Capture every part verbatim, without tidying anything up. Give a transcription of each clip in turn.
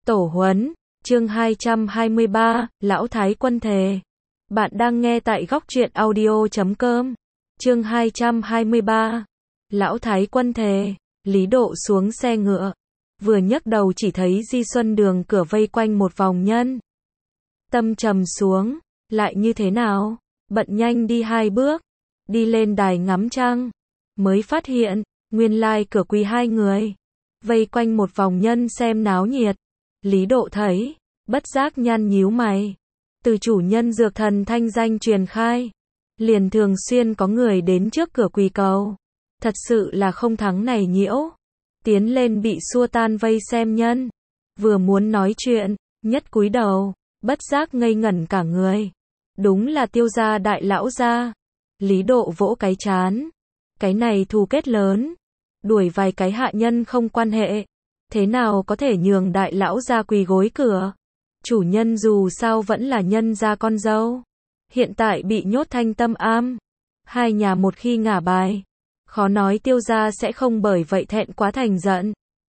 Tổ huấn, chương hai trăm hai mươi ba, Lão Thái Quân Thề. Bạn đang nghe tại góc truyện audio chấm com. Chương hai trăm hai mươi ba, Lão Thái Quân Thề. Lý Độ xuống xe ngựa, vừa nhấc đầu chỉ thấy Di Xuân Đường cửa vây quanh một vòng nhân. Tâm trầm xuống, lại như thế nào? Bận nhanh đi hai bước, đi lên đài ngắm trăng, mới phát hiện, nguyên lai cửa quỳ hai người, vây quanh một vòng nhân xem náo nhiệt. Lý Độ thấy, bất giác nhăn nhíu mày. Từ chủ nhân dược thần thanh danh truyền khai, liền thường xuyên có người đến trước cửa quỳ cầu. Thật sự là không thắng này nhiễu. Tiến lên bị xua tan vây xem nhân. Vừa muốn nói chuyện, nhất cúi đầu, bất giác ngây ngẩn cả người. Đúng là Tiêu gia đại lão gia. Lý Độ vỗ cái trán. Cái này thù kết lớn. Đuổi vài cái hạ nhân không quan hệ. Thế nào có thể nhường đại lão gia quỳ gối cửa? Chủ nhân dù sao vẫn là nhân gia con dâu. Hiện tại bị nhốt Thanh Tâm Am. Hai nhà một khi ngả bài, khó nói Tiêu gia sẽ không bởi vậy thẹn quá thành giận.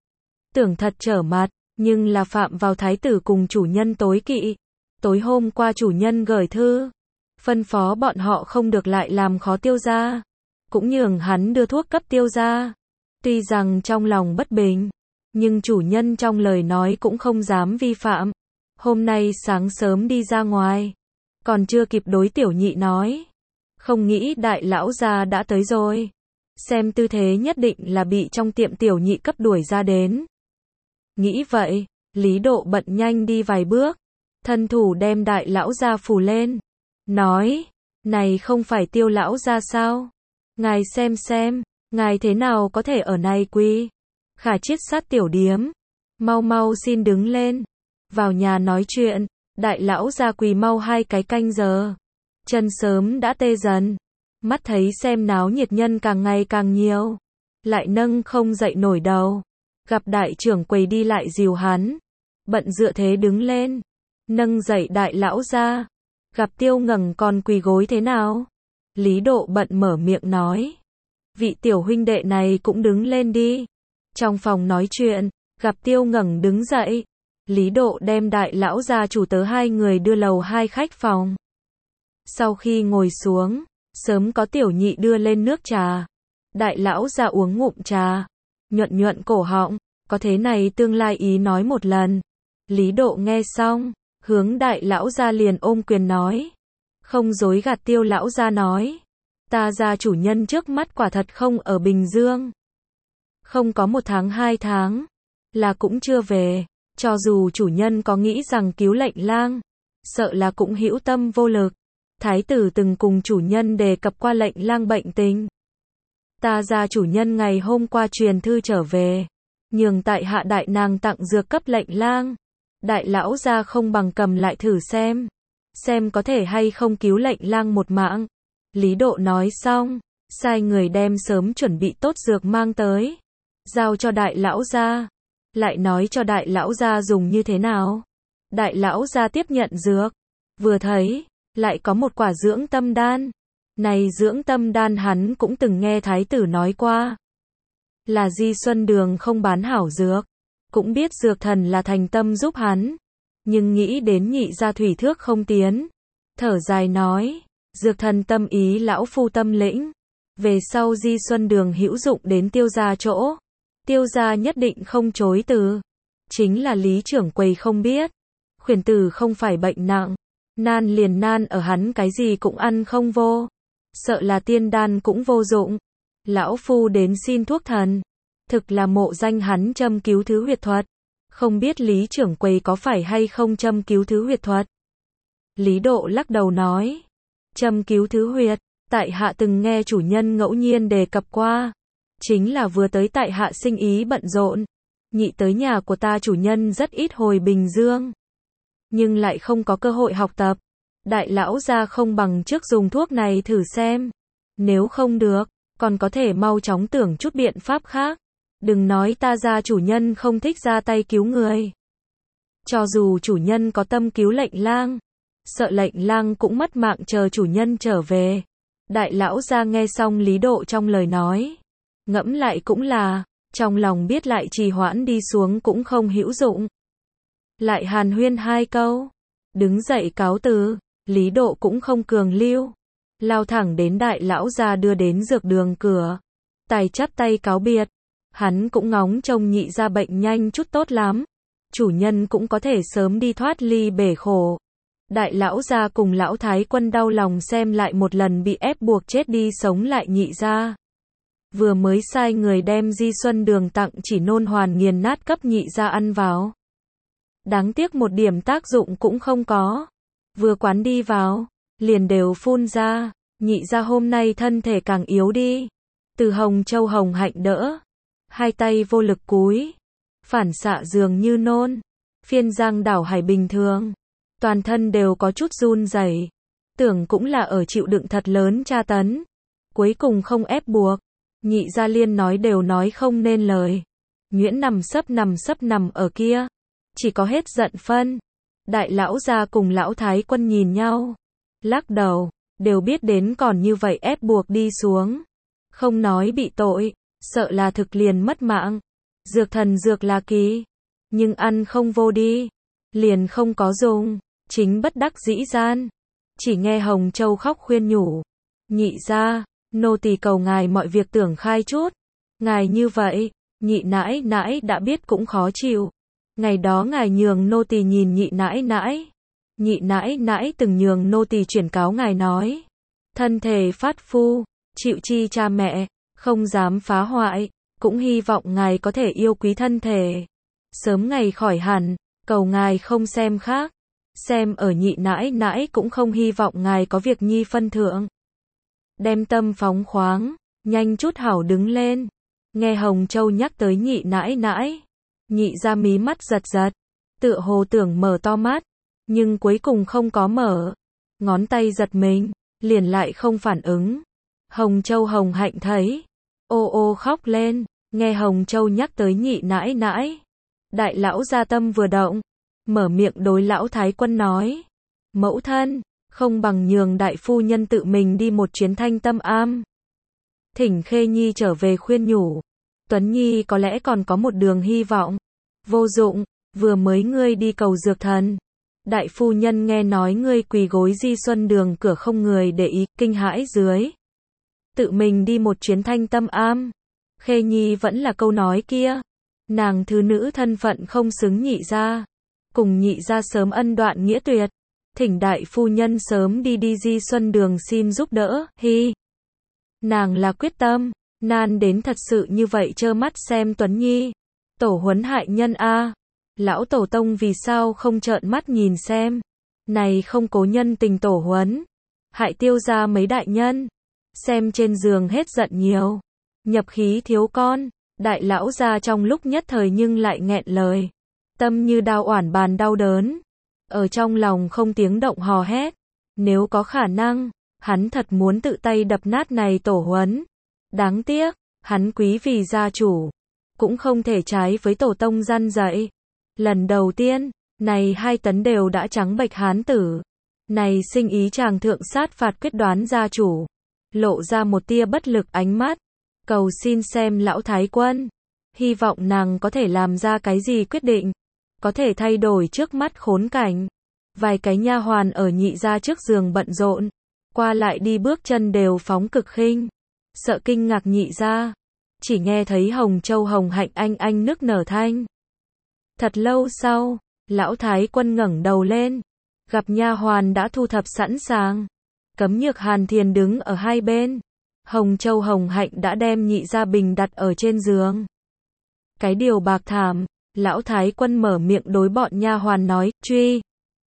Tưởng thật trở mặt, nhưng là phạm vào thái tử cùng chủ nhân tối kỵ. Tối hôm qua chủ nhân gửi thư, phân phó bọn họ không được lại làm khó Tiêu gia, cũng nhường hắn đưa thuốc cấp Tiêu gia. Tuy rằng trong lòng bất bình, nhưng chủ nhân trong lời nói cũng không dám vi phạm. Hôm nay sáng sớm đi ra ngoài, còn chưa kịp đối tiểu nhị nói, không nghĩ đại lão gia đã tới rồi. Xem tư thế nhất định là bị trong tiệm tiểu nhị cấp đuổi ra đến. Nghĩ vậy, Lý Độ bận nhanh đi vài bước, thân thủ đem đại lão gia phủ lên, nói, này không phải Tiêu lão gia sao? Ngài xem xem, ngài thế nào có thể ở này quỳ? Khả chiết sát tiểu điếm, mau mau xin đứng lên, vào nhà nói chuyện. Đại lão gia quỳ mau hai cái canh giờ, chân sớm đã tê dần, mắt thấy xem náo nhiệt nhân càng ngày càng nhiều, lại nâng không dậy nổi đầu. Gặp đại trưởng quầy đi lại dìu hắn, bận dựa thế đứng lên, nâng dậy đại lão gia. Gặp Tiêu Ngẩng còn quỳ gối thế nào? Lý Độ bận mở miệng nói, vị tiểu huynh đệ này cũng đứng lên đi. Trong phòng nói chuyện, gặp Tiêu Ngẩng đứng dậy, Lý Độ đem đại lão gia chủ tớ hai người đưa lầu hai khách phòng. Sau khi ngồi xuống, sớm có tiểu nhị đưa lên nước trà. Đại lão gia uống ngụm trà, nhuận nhuận cổ họng, có thế này tương lai ý nói một lần. Lý Độ nghe xong, hướng đại lão gia liền ôm quyền nói, không dối gạt Tiêu lão gia nói, ta gia chủ nhân trước mắt quả thật không ở Bình Dương. Không có một tháng hai tháng, là cũng chưa về. Cho dù chủ nhân có nghĩ rằng cứu lệnh lang, sợ là cũng hữu tâm vô lực. Thái tử từng cùng chủ nhân đề cập qua lệnh lang bệnh tình. Ta gia chủ nhân ngày hôm qua truyền thư trở về, nhường tại hạ đại nàng tặng dược cấp lệnh lang. Đại lão gia không bằng cầm lại thử xem, xem có thể hay không cứu lệnh lang một mạng. Lý Độ nói xong, sai người đem sớm chuẩn bị tốt dược mang tới, giao cho đại lão gia. Lại nói cho đại lão gia dùng như thế nào. Đại lão gia tiếp nhận dược, vừa thấy, lại có một quả dưỡng tâm đan. Này dưỡng tâm đan hắn cũng từng nghe thái tử nói qua, là Di Xuân Đường không bán hảo dược, cũng biết dược thần là thành tâm giúp hắn, nhưng nghĩ đến nhị gia thủy thước không tiến, thở dài nói, dược thần tâm ý lão phu tâm lĩnh, về sau Di Xuân Đường hữu dụng đến Tiêu gia chỗ, Tiêu gia nhất định không chối từ. Chính là Lý trưởng quầy không biết, khuyển tử không phải bệnh nặng, nan liền nan ở hắn cái gì cũng ăn không vô, sợ là tiên đan cũng vô dụng. Lão phu đến xin thuốc thần, thực là mộ danh hắn châm cứu thứ huyệt thuật, không biết Lý trưởng quầy có phải hay không châm cứu thứ huyệt thuật. Lý Độ lắc đầu nói, châm cứu thứ huyệt, tại hạ từng nghe chủ nhân ngẫu nhiên đề cập qua. Chính là vừa tới tại hạ sinh ý bận rộn, nhị tới nhà của ta chủ nhân rất ít hồi Bình Dương, nhưng lại không có cơ hội học tập. Đại lão gia không bằng trước dùng thuốc này thử xem, nếu không được, còn có thể mau chóng tưởng chút biện pháp khác. Đừng nói ta gia chủ nhân không thích ra tay cứu người, cho dù chủ nhân có tâm cứu lệnh lang, sợ lệnh lang cũng mất mạng chờ chủ nhân trở về. Đại lão gia nghe xong Lý Độ trong lời nói, ngẫm lại cũng là, trong lòng biết lại trì hoãn đi xuống cũng không hữu dụng. lại hàn huyên hai câu, đứng dậy cáo từ, Lý Độ cũng không cường lưu, lao thẳng đến đại lão gia đưa đến dược đường cửa, tài chắp tay cáo biệt, hắn cũng ngóng trông nhị gia bệnh nhanh chút tốt lắm, chủ nhân cũng có thể sớm đi thoát ly bể khổ. Đại lão gia cùng lão thái quân đau lòng xem lại một lần bị ép buộc chết đi sống lại nhị gia. Vừa mới sai người đem di xuân đường tặng chỉ nôn hoàn nghiền nát cấp nhị gia ăn vào. Đáng tiếc một điểm tác dụng cũng không có. Vừa quán đi vào, liền đều phun ra, nhị gia hôm nay thân thể càng yếu đi. Từ Hồng Châu Hồng Hạnh đỡ, hai tay vô lực cúi, phản xạ dường như nôn, phiên giang đảo hải bình thường. Toàn thân đều có chút run rẩy, tưởng cũng là ở chịu đựng thật lớn tra tấn. Cuối cùng không ép buộc, nhị gia liên nói đều nói không nên lời. Nhuyễn nằm sấp nằm sấp nằm ở kia, chỉ có hết giận phân. Đại lão gia cùng lão thái quân nhìn nhau, lắc đầu, đều biết đến còn như vậy ép buộc đi xuống. Không nói bị tội, sợ là thực liền mất mạng. Dược thần dược là kỳ, nhưng ăn không vô đi, liền không có dùng. Chính bất đắc dĩ gian, chỉ nghe Hồng Châu khóc khuyên nhủ, nhị gia, nô tỳ cầu ngài mọi việc tưởng khai chút, ngài như vậy, nhị nãi nãi đã biết cũng khó chịu, ngày đó ngài nhường nô tỳ nhìn nhị nãi nãi, nhị nãi nãi từng nhường nô tỳ chuyển cáo ngài nói, thân thể phát phu, chịu chi cha mẹ, không dám phá hoại, cũng hy vọng ngài có thể yêu quý thân thể, sớm ngày khỏi hẳn, cầu ngài không xem khác. Xem ở nhị nãi nãi cũng không hy vọng ngài có việc nhi phân thượng. Đem tâm phóng khoáng, nhanh chút hảo đứng lên. Nghe Hồng Châu nhắc tới nhị nãi nãi, nhị ra mí mắt giật giật, tựa hồ tưởng mở to mắt, nhưng cuối cùng không có mở. Ngón tay giật mình, liền lại không phản ứng. Hồng Châu Hồng Hạnh thấy, ô ô khóc lên, nghe Hồng Châu nhắc tới nhị nãi nãi. Đại lão gia tâm vừa động, mở miệng đối lão thái quân nói, mẫu thân, không bằng nhường đại phu nhân tự mình đi một chuyến Thanh Tâm Am. Thỉnh Khê Nhi trở về khuyên nhủ, Tuấn Nhi có lẽ còn có một đường hy vọng. Vô dụng, vừa mới ngươi đi cầu dược thần. Đại phu nhân nghe nói ngươi quỳ gối di xuân đường cửa không người để ý, kinh hãi dưới. Tự mình đi một chuyến Thanh Tâm Am. Khê Nhi vẫn là câu nói kia. Nàng thứ nữ thân phận không xứng nhị gia. Cùng nhị gia sớm ân đoạn nghĩa tuyệt. Thỉnh đại phu nhân sớm đi đi di xuân đường xin giúp đỡ, hi. Nàng là quyết tâm, nan đến thật sự như vậy trơ mắt xem Tuấn Nhi. Tổ huấn hại nhân a. Lão tổ tông vì sao không trợn mắt nhìn xem. Này không cố nhân tình tổ huấn. Hại tiêu ra mấy đại nhân. Xem trên giường hết giận nhiều. Nhập khí thiếu con. Đại lão ra trong lúc nhất thời nhưng lại nghẹn lời. Tâm như đao oản bàn đau đớn. Ở trong lòng không tiếng động hò hét. Nếu có khả năng, hắn thật muốn tự tay đập nát này tổ huấn. Đáng tiếc, hắn quý vì gia chủ. Cũng không thể trái với tổ tông răn dạy. Lần đầu tiên, này hai tấn đều đã trắng bệch hán tử. Này sinh ý chàng thượng sát phạt quyết đoán gia chủ. Lộ ra một tia bất lực ánh mắt. Cầu xin xem lão thái quân. Hy vọng nàng có thể làm ra cái gì quyết định. Có thể thay đổi trước mắt khốn cảnh. Vài cái nha hoàn ở nhị gia trước giường bận rộn. Qua lại đi bước chân đều phóng cực khinh. Sợ kinh ngạc nhị gia. Chỉ nghe thấy Hồng Châu Hồng Hạnh anh anh nức nở thanh. Thật lâu sau, lão thái quân ngẩng đầu lên. Gặp nha hoàn đã thu thập sẵn sàng. Cấm Nhược Hàn Thiền đứng ở hai bên. Hồng Châu Hồng Hạnh đã đem nhị gia bình đặt ở trên giường. Cái điều bạc thảm, lão thái quân mở miệng đối bọn nha hoàn nói, truy.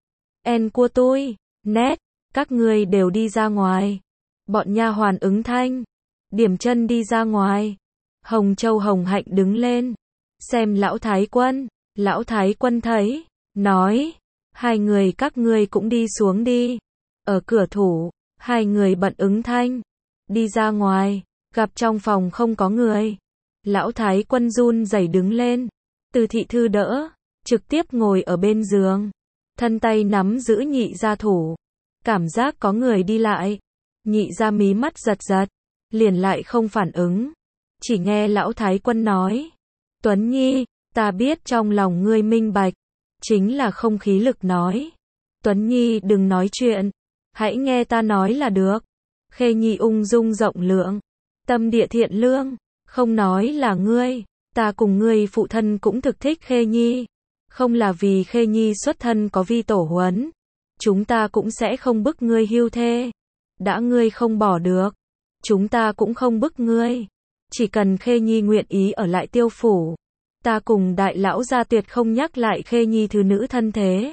En của tôi, nét, các ngươi đều đi ra ngoài. Bọn nha hoàn ứng thanh. Điểm chân đi ra ngoài. Hồng Châu Hồng Hạnh đứng lên. Xem lão thái quân. Lão thái quân thấy. Nói. Hai người các ngươi cũng đi xuống đi. Ở cửa thủ. Hai người bận ứng thanh. Đi ra ngoài. Gặp trong phòng không có người. Lão thái quân run rẩy đứng lên. Từ thị thư đỡ. Trực tiếp ngồi ở bên giường. Thân tay nắm giữ nhị gia thủ. Cảm giác có người đi lại. Nhị gia mí mắt giật giật. Liền lại không phản ứng. Chỉ nghe lão thái quân nói. Tuấn Nhi, ta biết trong lòng ngươi minh bạch. chính là không khí lực nói. Tuấn Nhi đừng nói chuyện, hãy nghe ta nói là được. Khê Nhi ung dung rộng lượng, tâm địa thiện lương, không nói là ngươi, ta cùng ngươi phụ thân cũng thực thích Khê Nhi. Không là vì Khê Nhi xuất thân có vi tổ huấn, chúng ta cũng sẽ không bức ngươi hưu thê. Đã ngươi không bỏ được, chúng ta cũng không bức ngươi. Chỉ cần Khê Nhi nguyện ý ở lại Tiêu phủ, ta cùng đại lão gia tuyệt không nhắc lại Khê Nhi thứ nữ thân thế.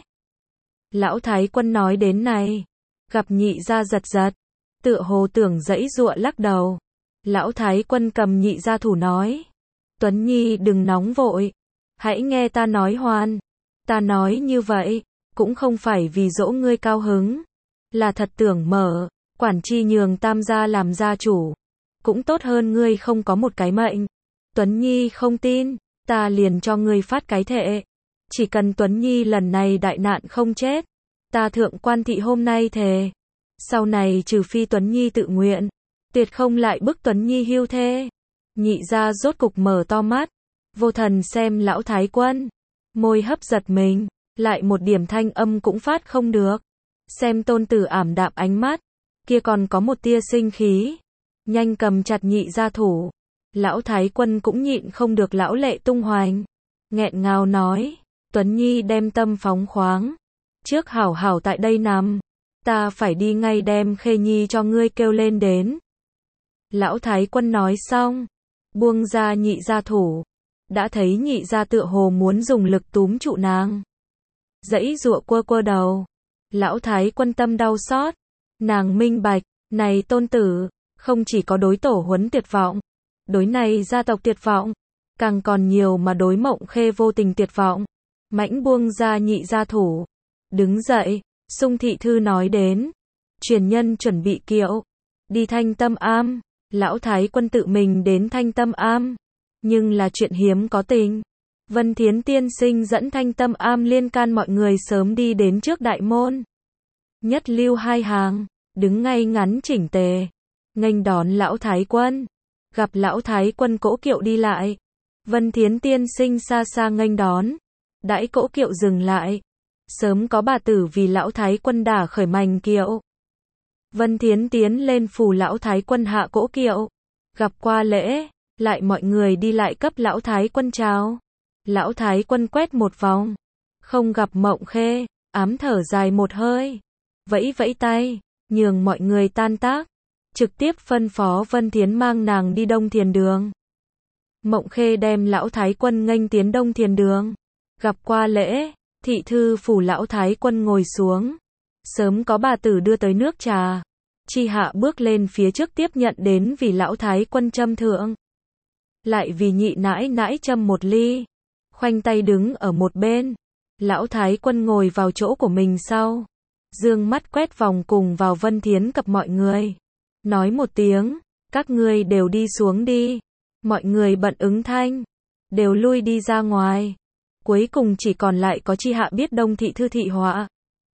Lão Thái Quân nói đến này, gặp nhị gia giật giật, tựa hồ tưởng giãy giụa lắc đầu. Lão Thái Quân cầm nhị gia thủ nói, Tuấn Nhi đừng nóng vội, hãy nghe ta nói hoàn. Ta nói như vậy, cũng không phải vì dỗ ngươi cao hứng, là thật tưởng mở, quản chi nhường tam gia làm gia chủ, cũng tốt hơn ngươi không có một cái mệnh. Tuấn Nhi không tin, ta liền cho ngươi phát cái thệ. Chỉ cần Tuấn Nhi lần này đại nạn không chết, ta thượng quan thị hôm nay thề. Sau này trừ phi Tuấn Nhi tự nguyện, tuyệt không lại bức Tuấn Nhi hưu thê. Nhị gia rốt cục mở to mắt, vô thần xem lão Thái Quân, môi hấp giật mình, lại một điểm thanh âm cũng phát không được. Xem tôn tử ảm đạm ánh mắt, kia còn có một tia sinh khí, nhanh cầm chặt nhị gia thủ. Lão Thái Quân cũng nhịn không được lão lệ tung hoành, nghẹn ngào nói, Tuấn Nhi đem tâm phóng khoáng, trước hảo hảo tại đây nằm, ta phải đi ngay đem Khê Nhi cho ngươi kêu lên đến. Lão Thái Quân nói xong, buông ra nhị gia thủ, đã thấy nhị gia tựa hồ muốn dùng lực túm trụ nàng. Giãy giụa quơ quơ đầu, lão Thái Quân tâm đau xót, nàng minh bạch, này tôn tử, không chỉ có đối tổ huấn tuyệt vọng, đối này gia tộc tuyệt vọng, càng còn nhiều mà đối Mộng Khê vô tình tuyệt vọng. Mãnh buông ra nhị gia thủ, đứng dậy, Sung thị thư nói đến, truyền nhân chuẩn bị kiệu, đi Thanh Tâm Am. Lão Thái Quân tự mình đến Thanh Tâm Am, nhưng là chuyện hiếm có tình. Vân Thiến tiên sinh dẫn Thanh Tâm Am liên can mọi người sớm đi đến trước đại môn. Nhất lưu hai hàng, đứng ngay ngắn chỉnh tề, nghênh đón lão Thái Quân. Gặp lão Thái Quân cỗ kiệu đi lại, Vân Thiến tiên sinh xa xa nghênh đón, đãi cỗ kiệu dừng lại. Sớm có bà tử vì lão Thái Quân đả khởi mành kiệu. Vân Thiến tiến lên phủ lão Thái Quân hạ cỗ kiệu, gặp qua lễ, lại mọi người đi lại cấp lão Thái Quân chào. Lão Thái Quân quét một vòng, không gặp Mộng Khê, ám thở dài một hơi, vẫy vẫy tay, nhường mọi người tan tác, trực tiếp phân phó Vân Thiến mang nàng đi Đông Thiền Đường. Mộng Khê đem lão Thái Quân nghênh tiến Đông Thiền Đường, gặp qua lễ, thị thư phủ lão Thái Quân ngồi xuống. Sớm có bà tử đưa tới nước trà, Chi Hạ bước lên phía trước tiếp nhận đến vì lão Thái Quân châm thượng. Lại vì nhị nãi nãi châm một ly, khoanh tay đứng ở một bên. Lão Thái Quân ngồi vào chỗ của mình sau, dương mắt quét vòng cùng vào Vân Thiến cập mọi người, nói một tiếng, các ngươi đều đi xuống đi. Mọi người bận ứng thanh, đều lui đi ra ngoài. Cuối cùng chỉ còn lại có Chi Hạ biết Đông thị thư thị họa.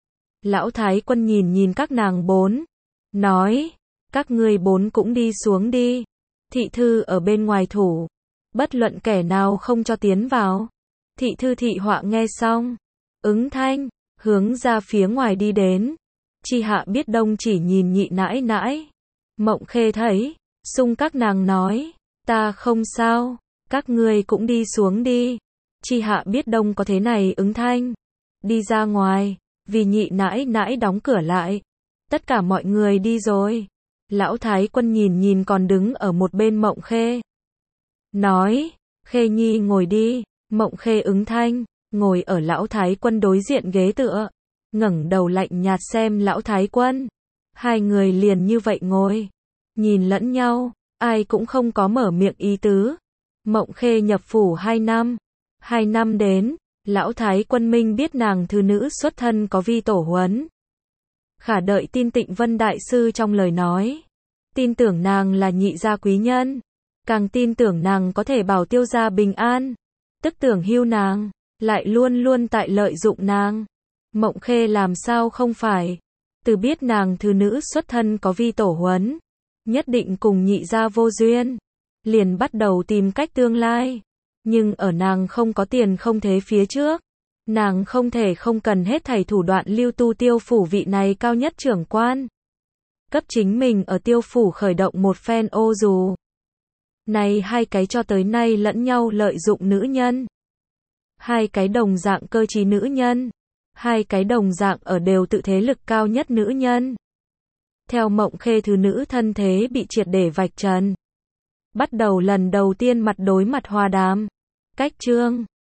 Lão Thái Quân nhìn nhìn các nàng bốn, nói, các ngươi bốn cũng đi xuống đi. Thị thư ở bên ngoài thủ, bất luận kẻ nào không cho tiến vào. Thị thư thị họa nghe xong, ứng thanh, hướng ra phía ngoài đi đến. Chi Hạ biết Đông chỉ nhìn nhị nãi nãi. Mộng Khê thấy, Sung các nàng nói, ta không sao, các ngươi cũng đi xuống đi. Chi Hạ biết Đông có thế này ứng thanh, đi ra ngoài, vì nhị nãi nãi đóng cửa lại. Tất cả mọi người đi rồi. Lão Thái Quân nhìn nhìn còn đứng ở một bên Mộng Khê, nói, Khê Nhi ngồi đi. Mộng Khê ứng thanh, ngồi ở lão Thái Quân đối diện ghế tựa, ngẩng đầu lạnh nhạt xem lão Thái Quân. Hai người liền như vậy ngồi, nhìn lẫn nhau, ai cũng không có mở miệng ý tứ. Mộng Khê nhập phủ hai năm, hai năm đến, lão Thái Quân minh biết nàng thư nữ xuất thân có vi tổ huấn. Khả đợi tin Tịnh Vân Đại Sư trong lời nói, tin tưởng nàng là nhị gia quý nhân, càng tin tưởng nàng có thể bảo Tiêu gia bình an, tức tưởng hưu nàng, lại luôn luôn tại lợi dụng nàng. Mộng Khê làm sao không phải, từ biết nàng thư nữ xuất thân có vi tổ huấn, nhất định cùng nhị gia vô duyên, liền bắt đầu tìm cách tương lai. Nhưng ở nàng không có tiền không thế phía trước, Nàng không thể không cần hết thảy thủ đoạn lưu tu Tiêu phủ vị này cao nhất trưởng quan. Cấp chính mình ở Tiêu phủ khởi động một phen ô dù. Này hai cái cho tới nay lẫn nhau lợi dụng nữ nhân. Hai cái đồng dạng cơ trí nữ nhân. Hai cái đồng dạng ở đều tự thế lực cao nhất nữ nhân. Theo Mộng Khê thứ nữ thân thế bị triệt để vạch trần. Bắt đầu lần đầu tiên mặt đối mặt hòa đàm. Cách chương